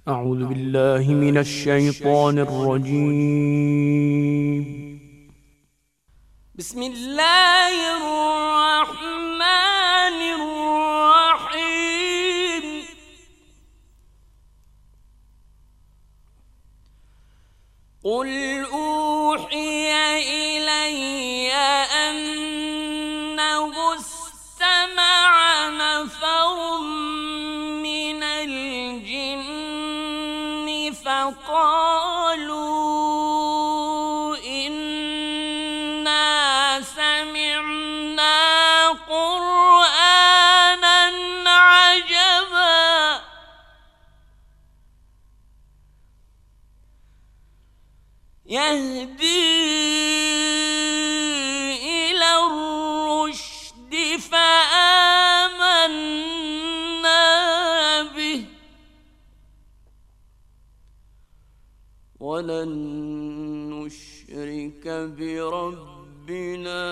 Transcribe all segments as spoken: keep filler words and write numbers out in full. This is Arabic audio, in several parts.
أعوذ بالله من الشيطان الرجيم. بسم الله الرحمن الرحيم. قل أوحي إلي أنه استمع نفر من الجن فقالوا إنا سمعنا قرآنا عجبا يهدي إلى الرشد فآمنا به ولن نشرك بربنا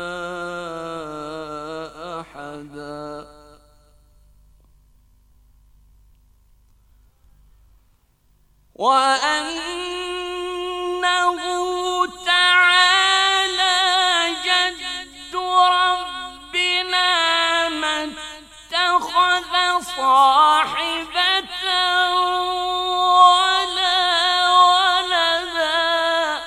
أحدا. وأنه تعالى جد ربنا ما اتخذ صاحبة ولا ولدا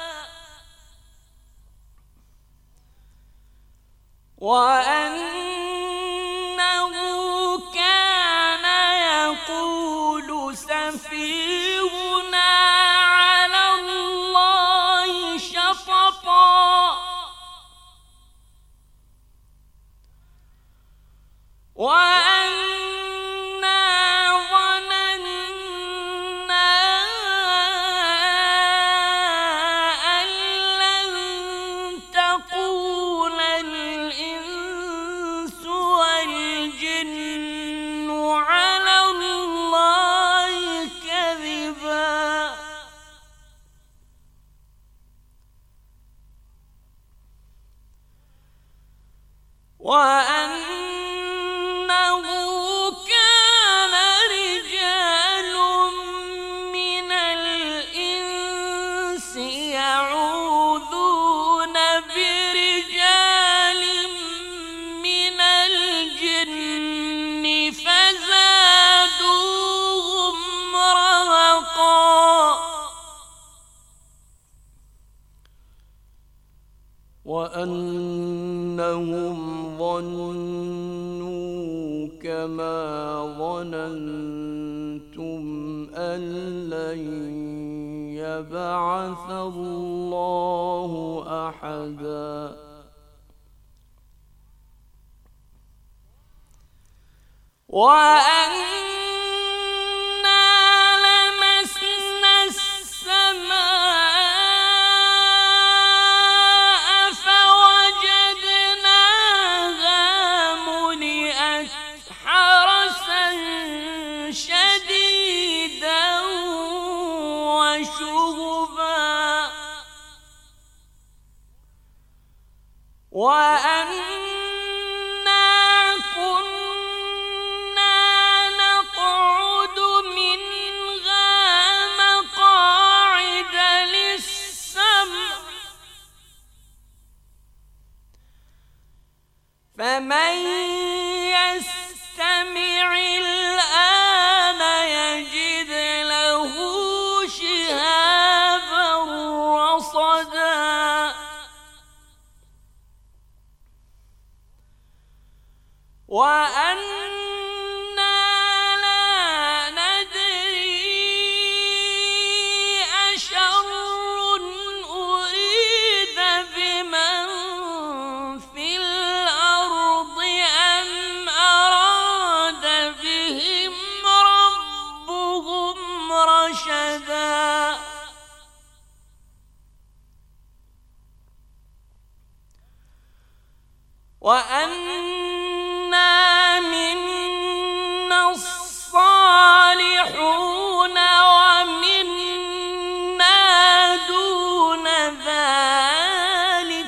وأنه كان يقول سفيهنا على الله شططا وأنا ظننا أن لن تقول الإنس والجن على الله كذبا. وأنه كان رجال من الإنس يعوذون برجال من الجن فزادوهم رهقا. وأنهم ظنوا كما ظننتم أن لن يبعث الله أحدا. وأنا لمسنا السماء فوجدناها ملئت حرسا شديدا وشهبا. وأنا كنا نقعد منها مقاعد للسمع فمن يستمع الآن يجد له شهابا رصدا. وأنا لا ندري أشر أريد بمن في الأرض أم أراد بهم ربهم رشدا. وأنا منا الصالحون ومنا دون ذلك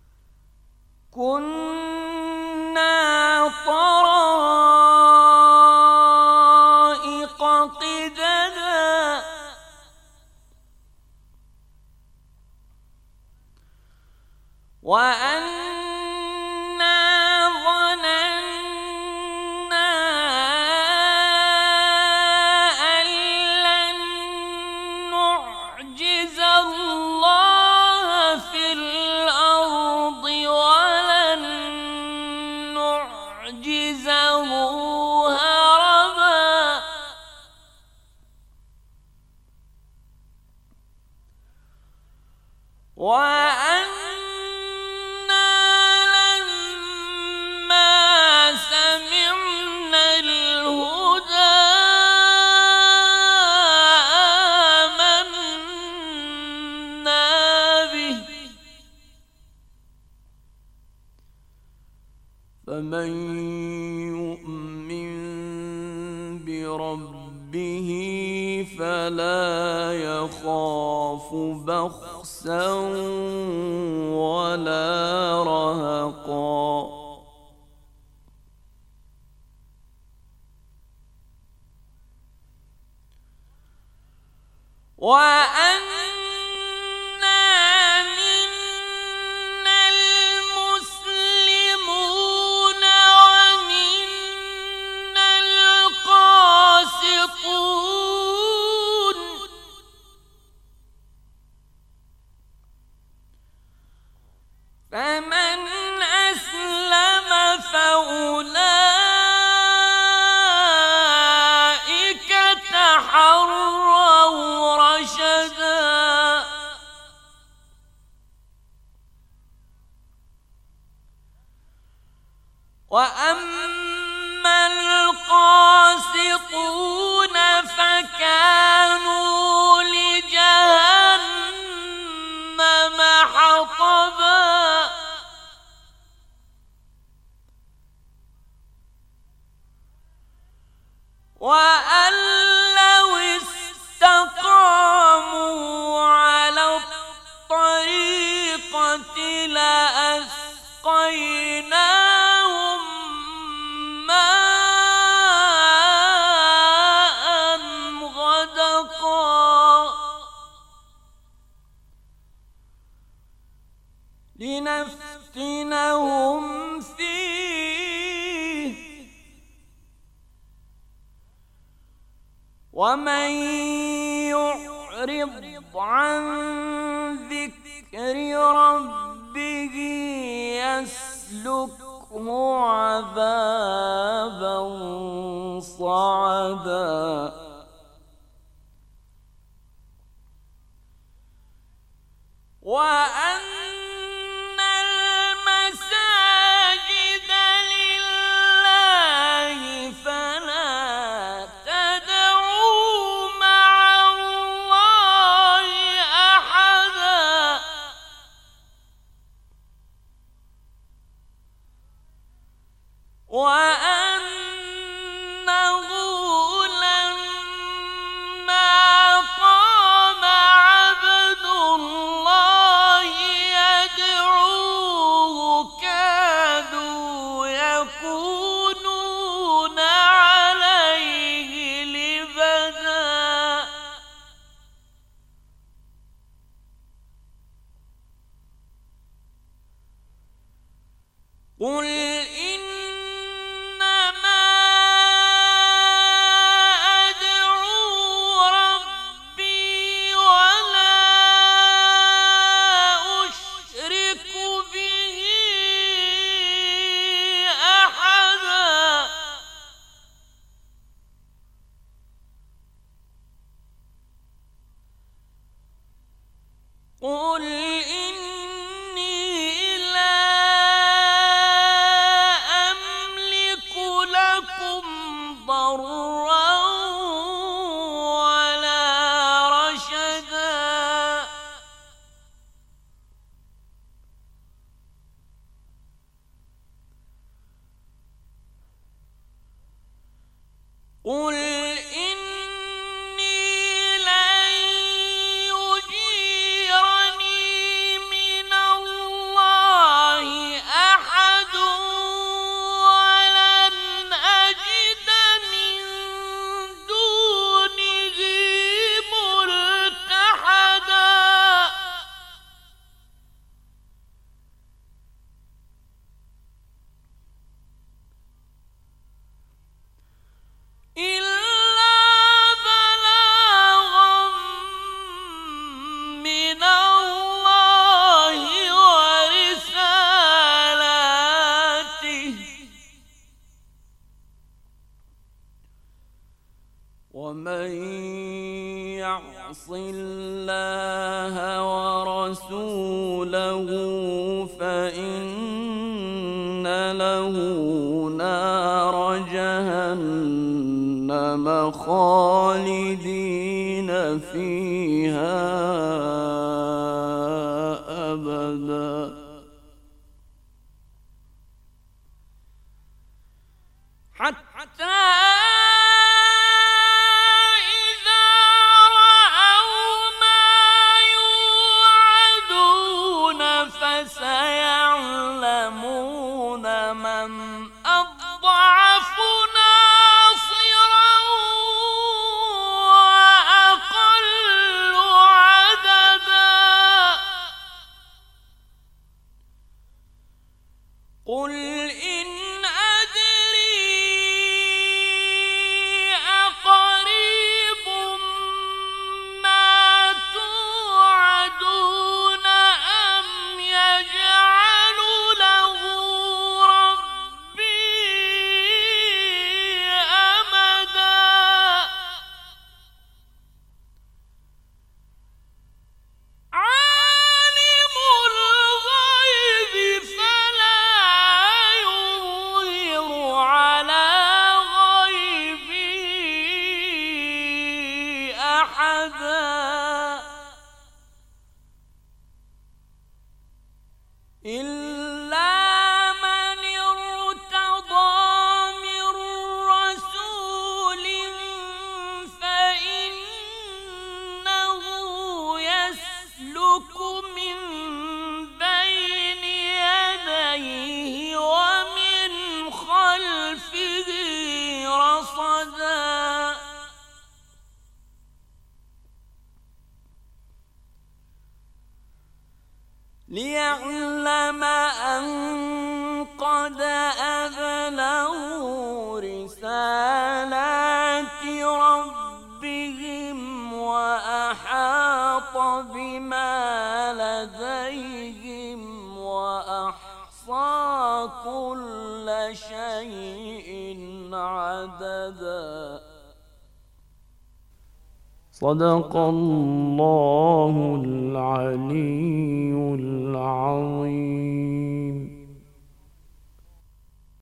كنا طرائق وأنا ظننا أن لن نعجز الله في الأرض ولن نعجزه هربا وأنا لما سمعنا الهدى آمنا به فمن يؤمن بربه فلا يخاف بخسا ولا رهقا وأنا منا المسلمون ومنا القاسطون فمن أسلم فأولئك تحروا رشدا وأما القاسطون فكانوا لجهنم حطبا وأن لو استقاموا على الطريقة لأسقيناهم ماء غدقا لنفتنهم فيه ومن يعرض عن ذكر ربه يسلكه عذابا صعدا وأن المساجد لله فلا تدعوا مع الله أحدا وأنه لما قام عبد الله يدعوه كادوا يكونون عليه لبدا قل إنما أدعو ربي ولا أشرك به أحدا قل إني لا أملك لكم ضرا ولا رشدا قل إني لن يجيرني من الله أحد ولن أجد من دونه ملتحدا ومن يعص الله ورسوله فإن له نار جهنم خالدين فيها أبدا حتى سيعلمون من أضعف ناصرا وأقل عددا قل إن أدري أقريب ما توعدون أم يجعل له ربي أمدا عالم الغيب فلا يظهر على غيبه أحدا إلا من ارتضى من رسول فإنه يسلك من بين يديه ومن خلفه رصدا ليعلم أن قد أبلغوا رسالات ربهم وأحاط بما لديهم وأحصى كل شيء عددا صدق الله العلي العظيم.